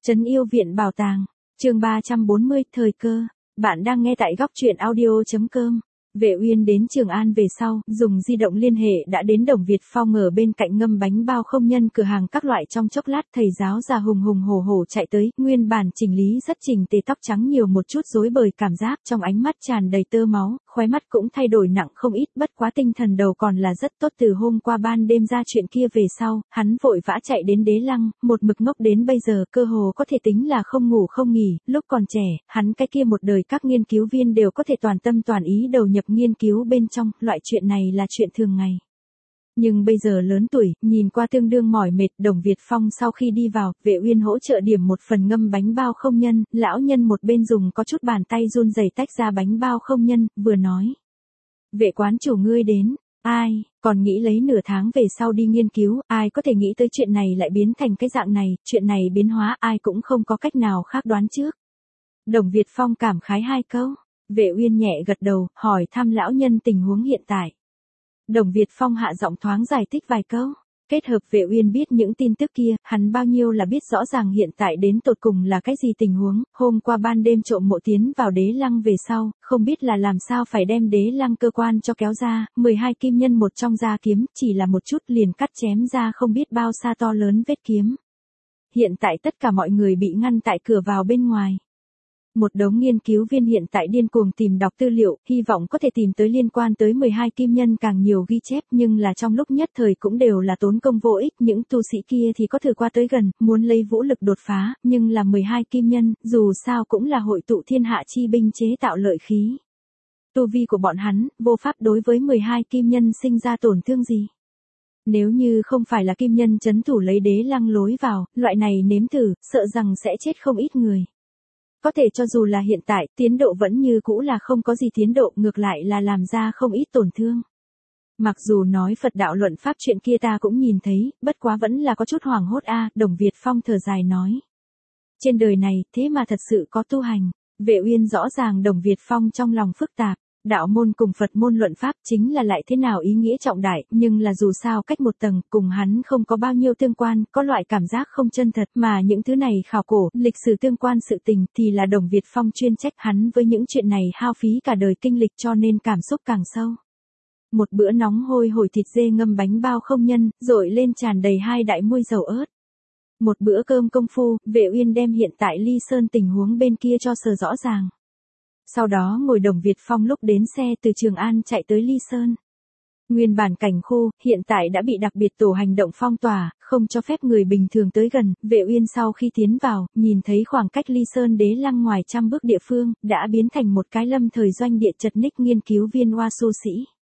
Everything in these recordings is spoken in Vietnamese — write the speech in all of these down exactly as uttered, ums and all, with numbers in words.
Trấn yêu viện bảo tàng, chương ba trăm bốn mươi, thời cơ. Bạn đang nghe tại góc truyện audio chấm com. Vệ Uyên đến Trường An về sau, dùng di động liên hệ đã đến Đồng Việt Phong ở bên cạnh ngâm bánh bao không nhân cửa hàng các loại. Trong chốc lát thầy giáo già hùng hùng hổ hổ chạy tới, nguyên bản chỉnh lý rất chỉnh tề tóc trắng nhiều một chút rối bời cảm giác, trong ánh mắt tràn đầy tơ máu, khóe mắt cũng thay đổi nặng không ít, bất quá tinh thần đầu còn là rất tốt. Từ hôm qua ban đêm ra chuyện kia về sau, hắn vội vã chạy đến Đế Lăng, một mực ngốc đến bây giờ, cơ hồ có thể tính là không ngủ không nghỉ. Lúc còn trẻ, hắn cái kia một đời các nghiên cứu viên đều có thể toàn tâm toàn ý đầu nhập nghiên cứu bên trong, loại chuyện này là chuyện thường ngày. Nhưng bây giờ lớn tuổi, nhìn qua tương đương mỏi mệt. Đồng Việt Phong sau khi đi vào, Vệ Uyên hỗ trợ điểm một phần ngâm bánh bao không nhân, lão nhân một bên dùng có chút bàn tay run rẩy tách ra bánh bao không nhân, vừa nói: "Vệ quán chủ ngươi đến." Ai, còn nghĩ lấy nửa tháng về sau đi nghiên cứu, ai có thể nghĩ tới chuyện này lại biến thành cái dạng này, chuyện này biến hóa ai cũng không có cách nào khác đoán trước. Đồng Việt Phong cảm khái hai câu. Vệ Uyên nhẹ gật đầu, hỏi thăm lão nhân tình huống hiện tại. Đồng Việt Phong hạ giọng thoáng giải thích vài câu. Kết hợp Vệ Uyên biết những tin tức kia, hắn bao nhiêu là biết rõ ràng hiện tại đến tột cùng là cái gì tình huống. Hôm qua ban đêm trộm mộ tiến vào Đế Lăng về sau, không biết là làm sao phải đem Đế Lăng cơ quan cho kéo ra, mười hai kim nhân một trong gia kiếm, chỉ là một chút liền cắt chém ra không biết bao xa to lớn vết kiếm. Hiện tại tất cả mọi người bị ngăn tại cửa vào bên ngoài. Một đống nghiên cứu viên hiện tại điên cuồng tìm đọc tư liệu, hy vọng có thể tìm tới liên quan tới mười hai kim nhân càng nhiều ghi chép, nhưng là trong lúc nhất thời cũng đều là tốn công vô ích. Những tu sĩ kia thì có thử qua tới gần, muốn lấy vũ lực đột phá, nhưng là mười hai kim nhân, dù sao cũng là hội tụ thiên hạ chi binh chế tạo lợi khí. Tu vi của bọn hắn, vô pháp đối với mười hai kim nhân sinh ra tổn thương gì. Nếu như không phải là kim nhân trấn thủ lấy Đế Lăng lối vào, loại này nếm thử, sợ rằng sẽ chết không ít người. Có thể cho dù là hiện tại, tiến độ vẫn như cũ là không có gì tiến độ, ngược lại là làm ra không ít tổn thương. Mặc dù nói Phật đạo luận pháp chuyện kia ta cũng nhìn thấy, bất quá vẫn là có chút hoảng hốt a. Đồng Việt Phong thở dài nói. Trên đời này, thế mà thật sự có tu hành. Vệ Uyên rõ ràng Đồng Việt Phong trong lòng phức tạp. Đạo môn cùng Phật môn luận pháp chính là lại thế nào ý nghĩa trọng đại, nhưng là dù sao cách một tầng, cùng hắn không có bao nhiêu tương quan, có loại cảm giác không chân thật, mà những thứ này khảo cổ, lịch sử tương quan sự tình thì là Đồng Việt Phong chuyên trách, hắn với những chuyện này hao phí cả đời kinh lịch cho nên cảm xúc càng sâu. Một bữa nóng hôi hổi thịt dê ngâm bánh bao không nhân, rội lên tràn đầy hai đại muôi dầu ớt. Một bữa cơm công phu, Vệ Uyên đem hiện tại Ly Sơn tình huống bên kia cho sờ rõ ràng. Sau đó ngồi Đồng Việt Phong lúc đến xe từ Trường An chạy tới Ly Sơn. Nguyên bản cảnh khu, hiện tại đã bị đặc biệt tổ hành động phong tỏa, không cho phép người bình thường tới gần. Vệ Uyên sau khi tiến vào, nhìn thấy khoảng cách Ly Sơn Đế Lăng ngoài trăm bước địa phương, đã biến thành một cái lâm thời doanh địa chật ních nghiên cứu viên Hoa Su Sĩ.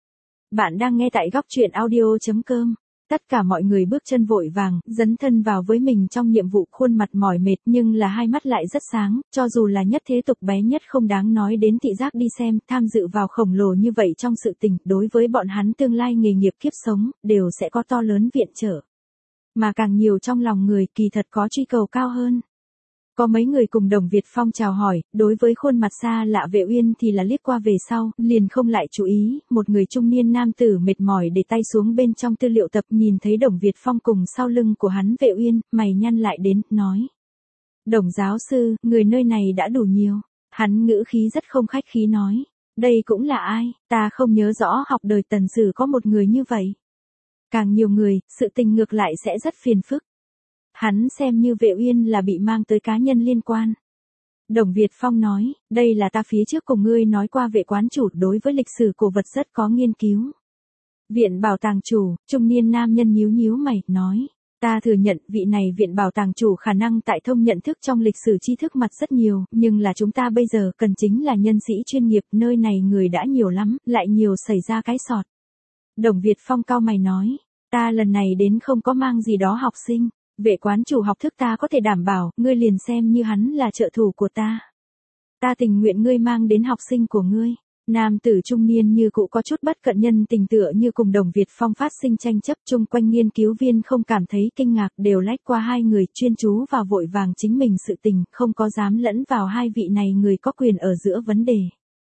Bạn đang nghe tại góc truyện audio chấm com. Tất cả mọi người bước chân vội vàng, dấn thân vào với mình trong nhiệm vụ, khuôn mặt mỏi mệt nhưng là hai mắt lại rất sáng, cho dù là nhất thế tục bé nhất không đáng nói đến thị giác đi xem, tham dự vào khổng lồ như vậy trong sự tình, đối với bọn hắn tương lai nghề nghiệp kiếp sống, đều sẽ có to lớn viện trợ. Mà càng nhiều trong lòng người kỳ thật có truy cầu cao hơn. Có mấy người cùng Đồng Việt Phong chào hỏi, đối với khuôn mặt xa lạ Vệ Uyên thì là liếc qua về sau, liền không lại chú ý. Một người trung niên nam tử mệt mỏi để tay xuống bên trong tư liệu tập, nhìn thấy Đồng Việt Phong cùng sau lưng của hắn Vệ Uyên, mày nhăn lại đến, nói. Đồng giáo sư, người nơi này đã đủ nhiều. Hắn ngữ khí rất không khách khí nói. Đây cũng là ai, ta không nhớ rõ học đời Tần Sử có một người như vậy. Càng nhiều người, sự tình ngược lại sẽ rất phiền phức. Hắn xem như Vệ Uyên là bị mang tới cá nhân liên quan. Đồng Việt Phong nói, đây là ta phía trước cùng ngươi nói qua Vệ quán chủ đối với lịch sử cổ vật rất có nghiên cứu. Viện bảo tàng chủ, trung niên nam nhân nhíu nhíu mày, nói, ta thừa nhận vị này viện bảo tàng chủ khả năng tại thông nhận thức trong lịch sử tri thức mặt rất nhiều, nhưng là chúng ta bây giờ cần chính là nhân sĩ chuyên nghiệp, nơi này người đã nhiều lắm, lại nhiều xảy ra cái sọt. Đồng Việt Phong cau mày nói, ta lần này đến không có mang gì đó học sinh. Vệ quán chủ học thức ta có thể đảm bảo, ngươi liền xem như hắn là trợ thủ của ta. Ta tình nguyện ngươi mang đến học sinh của ngươi. Nam tử trung niên như cũ có chút bất cận nhân tình tựa như cùng Đồng Việt Phong phát sinh tranh chấp, chung quanh nghiên cứu viên không cảm thấy kinh ngạc, đều lách qua hai người, chuyên chú vào vội vàng chính mình sự tình, không có dám lẫn vào hai vị này người có quyền ở giữa vấn đề.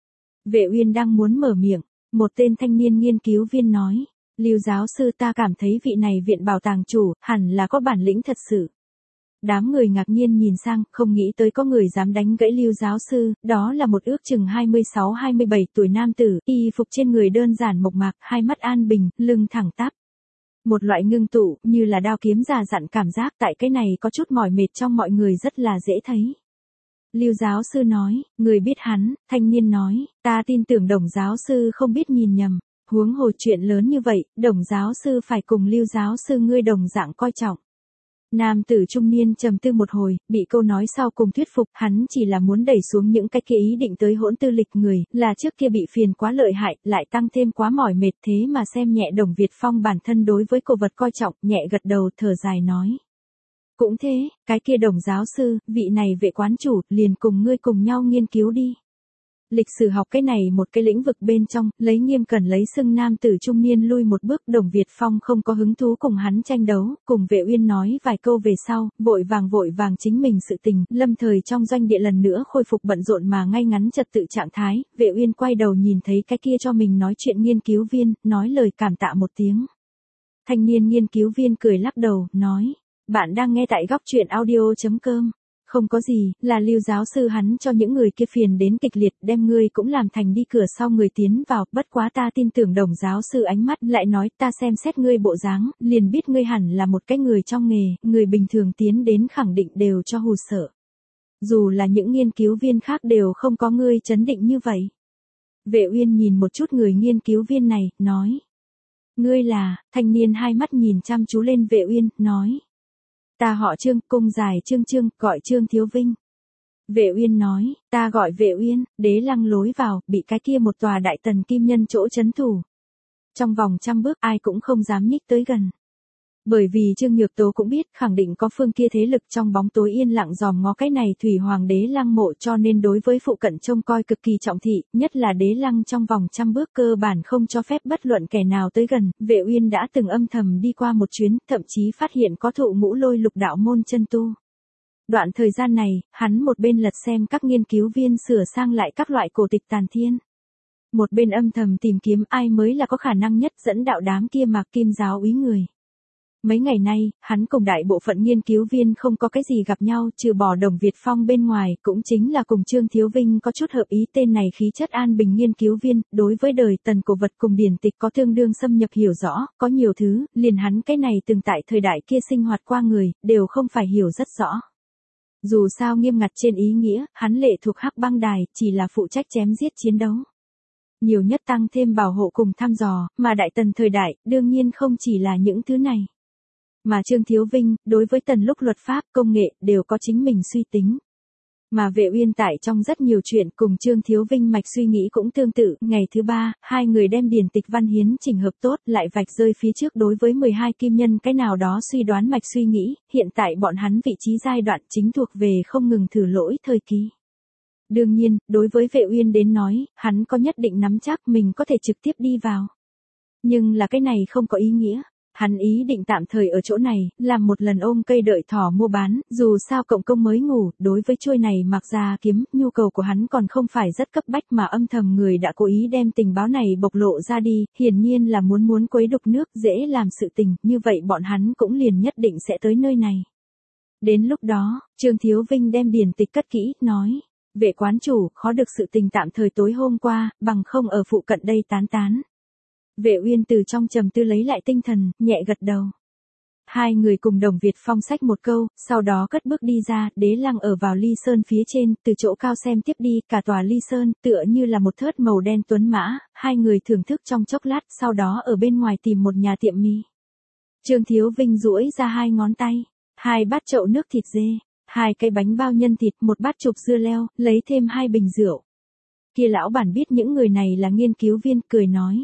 Vệ Uyên đang muốn mở miệng, một tên thanh niên nghiên cứu viên nói. Lưu giáo sư, ta cảm thấy vị này viện bảo tàng chủ, hẳn là có bản lĩnh thật sự. đám người ngạc nhiên nhìn sang, không nghĩ tới có người dám đánh gãy Lưu giáo sư, đó là một ước chừng hai mươi sáu hai mươi bảy tuổi nam tử, y phục trên người đơn giản mộc mạc, hai mắt an bình, lưng thẳng tắp. Một loại ngưng tụ, như là đao kiếm già dặn cảm giác tại cái này có chút mỏi mệt trong mọi người rất là dễ thấy. Lưu giáo sư nói, người biết hắn, thanh niên nói, ta tin tưởng Đồng giáo sư không biết nhìn nhầm, huống hồ chuyện lớn như vậy, Đồng giáo sư phải cùng Lưu giáo sư ngươi đồng dạng coi trọng. Nam tử trung niên trầm tư một hồi, bị câu nói sau cùng thuyết phục, hắn chỉ là muốn đẩy xuống những cái kia ý định tới hỗn tư lịch người, là trước kia bị phiền quá lợi hại, lại tăng thêm quá mỏi mệt thế mà xem nhẹ Đồng Việt Phong bản thân đối với cổ vật coi trọng, nhẹ gật đầu thở dài nói. Cũng thế, cái kia Đồng giáo sư, vị này vệ quán chủ, liền cùng ngươi cùng nhau nghiên cứu đi. Lịch sử học cái này một cái lĩnh vực bên trong, lấy Nghiêm Cẩn lấy xưng nam tử trung niên lui một bước, Đồng Việt Phong không có hứng thú cùng hắn tranh đấu, cùng Vệ Uyên nói vài câu về sau, vội vàng vội vàng chính mình sự tình, lâm thời trong doanh địa lần nữa khôi phục bận rộn mà ngay ngắn trật tự trạng thái, Vệ Uyên quay đầu nhìn thấy cái kia cho mình nói chuyện nghiên cứu viên, nói lời cảm tạ một tiếng. Thanh niên nghiên cứu viên cười lắc đầu, nói, bạn đang nghe tại góc truyện audio chấm com. Không có gì, là Lưu giáo sư hắn cho những người kia phiền đến kịch liệt, đem ngươi cũng làm thành đi cửa sau người tiến vào, bất quá ta tin tưởng Đồng giáo sư ánh mắt lại nói, ta xem xét ngươi bộ dáng, liền biết ngươi hẳn là một cái người trong nghề, người bình thường tiến đến khẳng định đều cho hù sợ. Dù là những nghiên cứu viên khác đều không có ngươi chấn định như vậy. Vệ Uyên nhìn một chút người nghiên cứu viên này, nói. Ngươi là, thanh niên hai mắt nhìn chăm chú lên Vệ Uyên, nói. Ta họ Trương, cung dài Trương Trương, gọi Trương Thiếu Vinh. Vệ Uyên nói, ta gọi Vệ Uyên, đế lăng lối vào, bị cái kia một tòa đại tần kim nhân chỗ trấn thủ. Trong vòng trăm bước ai cũng không dám nhích tới gần. Bởi vì Trương Nhược Tố cũng biết khẳng định có phương kia thế lực trong bóng tối yên lặng dòm ngó cái này thủy hoàng đế lăng mộ cho nên đối với phụ cận trông coi cực kỳ trọng thị, nhất là đế lăng trong vòng trăm bước cơ bản không cho phép bất luận kẻ nào tới gần. Vệ Uyên đã từng âm thầm đi qua một chuyến, thậm chí phát hiện có thụ ngũ lôi lục đạo môn chân tu. Đoạn thời gian này, hắn một bên lật xem các nghiên cứu viên sửa sang lại các loại cổ tịch tàn thiên. Một bên âm thầm tìm kiếm ai mới là có khả năng nhất dẫn đạo đám kia Mạc Kim giáo úy người. Mấy ngày nay, hắn cùng đại bộ phận nghiên cứu viên không có cái gì gặp nhau, trừ bỏ Đồng Việt Phong bên ngoài, cũng chính là cùng Trương Thiếu Vinh có chút hợp ý. Tên này khí chất an bình nghiên cứu viên, đối với đời tần cổ vật cùng điển tịch có tương đương xâm nhập hiểu rõ, có nhiều thứ, liền hắn cái này từng tại thời đại kia sinh hoạt qua người, đều không phải hiểu rất rõ. Dù sao nghiêm ngặt trên ý nghĩa, hắn lệ thuộc Hắc Băng Đài, chỉ là phụ trách chém giết chiến đấu. Nhiều nhất tăng thêm bảo hộ cùng thăm dò, mà đại tần thời đại, đương nhiên không chỉ là những thứ này. Mà Trương Thiếu Vinh, đối với tần lúc luật pháp, công nghệ, đều có chính mình suy tính. Mà Vệ Uyên tại trong rất nhiều chuyện cùng Trương Thiếu Vinh mạch suy nghĩ cũng tương tự. Ngày thứ ba, hai người đem điển tịch văn hiến chỉnh hợp tốt, lại vạch rơi phía trước đối với mười hai kim nhân cái nào đó suy đoán mạch suy nghĩ, hiện tại bọn hắn vị trí giai đoạn chính thuộc về không ngừng thử lỗi thời kỳ. Đương nhiên, đối với Vệ Uyên đến nói, hắn có nhất định nắm chắc mình có thể trực tiếp đi vào. Nhưng là cái này không có ý nghĩa. Hắn ý định tạm thời ở chỗ này, làm một lần ôm cây đợi thỏ mua bán, dù sao cộng công mới ngủ, đối với chuôi này mặc ra kiếm, nhu cầu của hắn còn không phải rất cấp bách mà âm thầm người đã cố ý đem tình báo này bộc lộ ra đi, hiển nhiên là muốn muốn quấy đục nước, dễ làm sự tình, như vậy bọn hắn cũng liền nhất định sẽ tới nơi này. Đến lúc đó, Trương Thiếu Vinh đem điển tịch cất kỹ, nói, vệ quán chủ, khó được sự tình tạm thời tối hôm qua, bằng không ở phụ cận đây tán tán. Vệ Uyên từ trong trầm tư lấy lại tinh thần, nhẹ gật đầu. Hai người cùng Đồng Việt Phong xách một câu, sau đó cất bước đi ra, đế lăng ở vào ly sơn phía trên, từ chỗ cao xem tiếp đi, cả tòa ly sơn, tựa như là một thớt màu đen tuấn mã, hai người thưởng thức trong chốc lát, sau đó ở bên ngoài tìm một nhà tiệm mì. Trương Thiếu Vinh duỗi ra hai ngón tay, hai bát chậu nước thịt dê, hai cái bánh bao nhân thịt, một bát chụp dưa leo, lấy thêm hai bình rượu. Kia lão bản biết những người này là nghiên cứu viên, cười nói.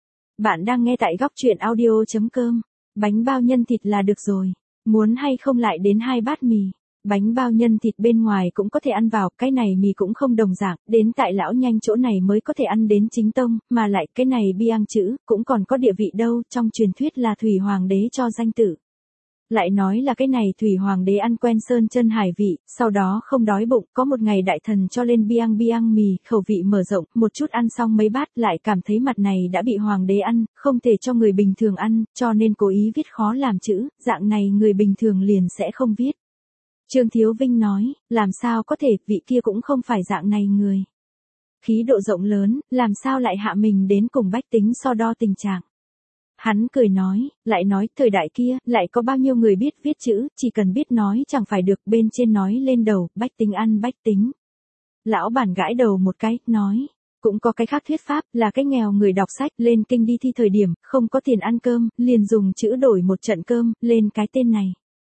Bạn đang nghe tại góc truyện audio chấm com. Bánh bao nhân thịt là được rồi. Muốn hay không lại đến hai bát mì. Bánh bao nhân thịt bên ngoài cũng có thể ăn vào, cái này mì cũng không đồng dạng, đến tại lão nhanh chỗ này mới có thể ăn đến chính tông, mà lại cái này biang chữ, cũng còn có địa vị đâu, trong truyền thuyết là Thủy Hoàng đế cho danh tử. Lại nói là cái này Thủy Hoàng đế ăn quen sơn chân hải vị, sau đó không đói bụng, có một ngày đại thần cho lên biang biang mì, khẩu vị mở rộng, một chút ăn xong mấy bát lại cảm thấy mặt này đã bị Hoàng đế ăn, không thể cho người bình thường ăn, cho nên cố ý viết khó làm chữ, dạng này người bình thường liền sẽ không viết. Trương Thiếu Vinh nói, làm sao có thể, vị kia cũng không phải dạng này người. Khí độ rộng lớn, làm sao lại hạ mình đến cùng bách tính so đo tình trạng. Hắn cười nói, lại nói, thời đại kia, lại có bao nhiêu người biết viết chữ, chỉ cần biết nói chẳng phải được, bên trên nói lên đầu, bách tính ăn bách tính. Lão bản gãi đầu một cái, nói, cũng có cái khác thuyết pháp, là cái nghèo người đọc sách, lên kinh đi thi thời điểm, không có tiền ăn cơm, liền dùng chữ đổi một trận cơm, lên cái tên này.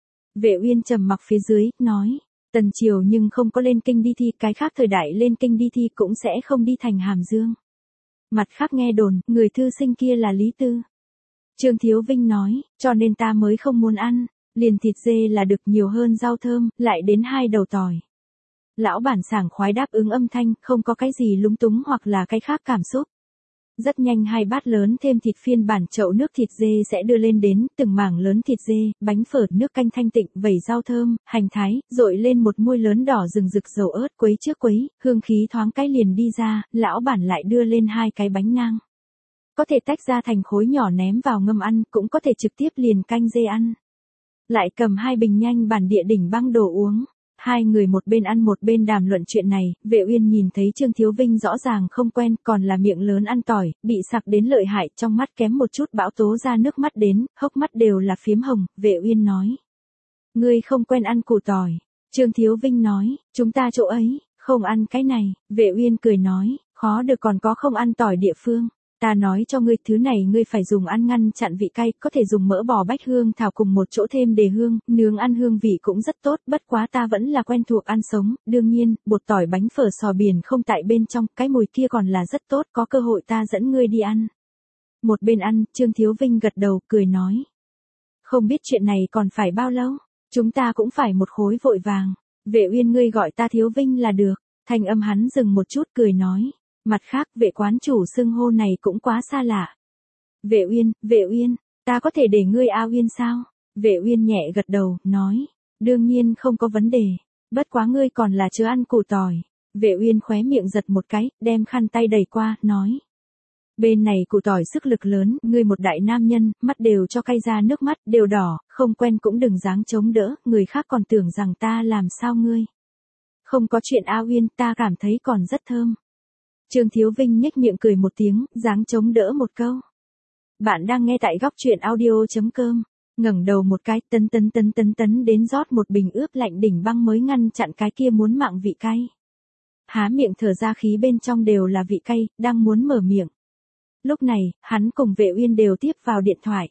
Vệ Uyên trầm mặc phía dưới, nói, Tần Triều nhưng không có lên kinh đi thi, cái khác thời đại lên kinh đi thi cũng sẽ không đi thành Hàm Dương. Mặt khác nghe đồn, người thư sinh kia là Lý Tư. Trương Thiếu Vinh nói, cho nên ta mới không muốn ăn, liền thịt dê là được, nhiều hơn rau thơm, lại đến hai đầu tỏi. Lão bản sảng khoái đáp ứng âm thanh, không có cái gì lúng túng hoặc là cái khác cảm xúc. Rất nhanh hai bát lớn thêm thịt phiên bản, chậu nước thịt dê sẽ đưa lên đến, từng mảng lớn thịt dê, bánh phở, nước canh thanh tịnh, vẩy rau thơm, hành thái, dội lên một muôi lớn đỏ rừng rực dầu ớt, quấy trước quấy, hương khí thoáng cái liền đi ra, lão bản lại đưa lên hai cái bánh nang. Có thể tách ra thành khối nhỏ ném vào ngâm ăn, cũng có thể trực tiếp liền canh dê ăn. Lại cầm hai bình nhanh bản địa đỉnh băng đồ uống. Hai người một bên ăn một bên đàm luận chuyện này, Vệ Uyên nhìn thấy Trương Thiếu Vinh rõ ràng không quen, còn là miệng lớn ăn tỏi, bị sặc đến lợi hại, trong mắt kém một chút bão tố ra nước mắt đến, hốc mắt đều là phiếm hồng, Vệ Uyên nói. Ngươi không quen ăn củ tỏi. Trương Thiếu Vinh nói, chúng ta chỗ ấy, không ăn cái này, Vệ Uyên cười nói, khó được còn có không ăn tỏi địa phương. Ta nói cho ngươi, thứ này ngươi phải dùng ăn ngăn chặn vị cay, có thể dùng mỡ bò bách hương thảo cùng một chỗ thêm đề hương, nướng ăn hương vị cũng rất tốt, bất quá ta vẫn là quen thuộc ăn sống, đương nhiên, bột tỏi bánh phở sò biển không tại bên trong, cái mùi kia còn là rất tốt, có cơ hội ta dẫn ngươi đi ăn. Một bên ăn, Trương Thiếu Vinh gật đầu, cười nói. Không biết chuyện này còn phải bao lâu, chúng ta cũng phải một khối vội vàng, Vệ Uyên ngươi gọi ta Thiếu Vinh là được, thanh âm hắn dừng một chút cười nói. Mặt khác, Vệ quán chủ xưng hô này cũng quá xa lạ. Vệ Uyên, Vệ Uyên, ta có thể để ngươi A Uyên sao? Vệ Uyên nhẹ gật đầu, nói, đương nhiên không có vấn đề, bất quá ngươi còn là chưa ăn củ tỏi. Vệ Uyên khóe miệng giật một cái, đem khăn tay đẩy qua, nói. Bên này củ tỏi sức lực lớn, ngươi một đại nam nhân, mắt đều cho cay ra nước mắt, đều đỏ, không quen cũng đừng dáng chống đỡ, người khác còn tưởng rằng ta làm sao ngươi. Không có chuyện A Uyên, ta cảm thấy còn rất thơm. Trương Thiếu Vinh nhếch miệng cười một tiếng, dáng chống đỡ một câu. Bạn đang nghe tại góc truyện audio chấm com, ngẩng đầu một cái, tấn tấn tấn tấn tấn đến rót một bình ướp lạnh đỉnh băng mới ngăn chặn cái kia muốn mạng vị cay. Há miệng thở ra khí bên trong đều là vị cay, đang muốn mở miệng. Lúc này, hắn cùng Vệ Uyên đều tiếp vào điện thoại.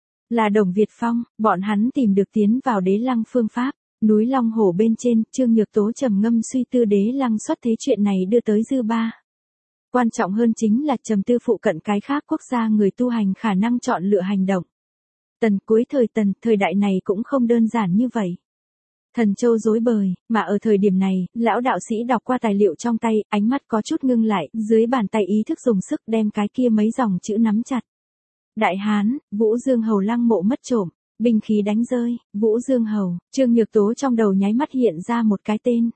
Là Đồng Việt Phong, bọn hắn tìm được tiến vào Đế Lăng phương pháp. Núi Long Hổ bên trên, Trương Nhược Tố trầm ngâm suy tư Đế Lăng xuất thế chuyện này đưa tới dư ba. Quan trọng hơn chính là trầm tư phụ cận cái khác quốc gia người tu hành khả năng chọn lựa hành động. Tần cuối thời Tần, thời đại này cũng không đơn giản như vậy. Thần châu rối bời, mà ở thời điểm này, lão đạo sĩ đọc qua tài liệu trong tay, ánh mắt có chút ngưng lại, dưới bàn tay ý thức dùng sức đem cái kia mấy dòng chữ nắm chặt. Đại Hán, Vũ Dương Hầu lăng mộ mất trộm, binh khí đánh rơi, Vũ Dương Hầu, Trương Nhược Tố trong đầu nháy mắt hiện ra một cái tên.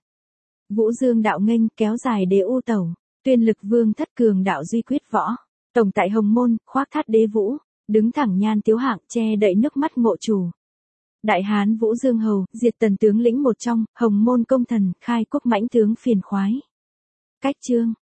Vũ Dương đạo nghênh, kéo dài đế u tẩu. Tuyên lực vương thất cường đạo duy quyết võ, tổng tại Hồng Môn, khoác thắt đế vũ, đứng thẳng nhan tiếu hạng, che đậy nước mắt ngộ chủ. Đại Hán Vũ Dương Hầu, diệt Tần tướng lĩnh một trong, Hồng Môn công thần, khai quốc mãnh tướng phiền khoái. Cách chương,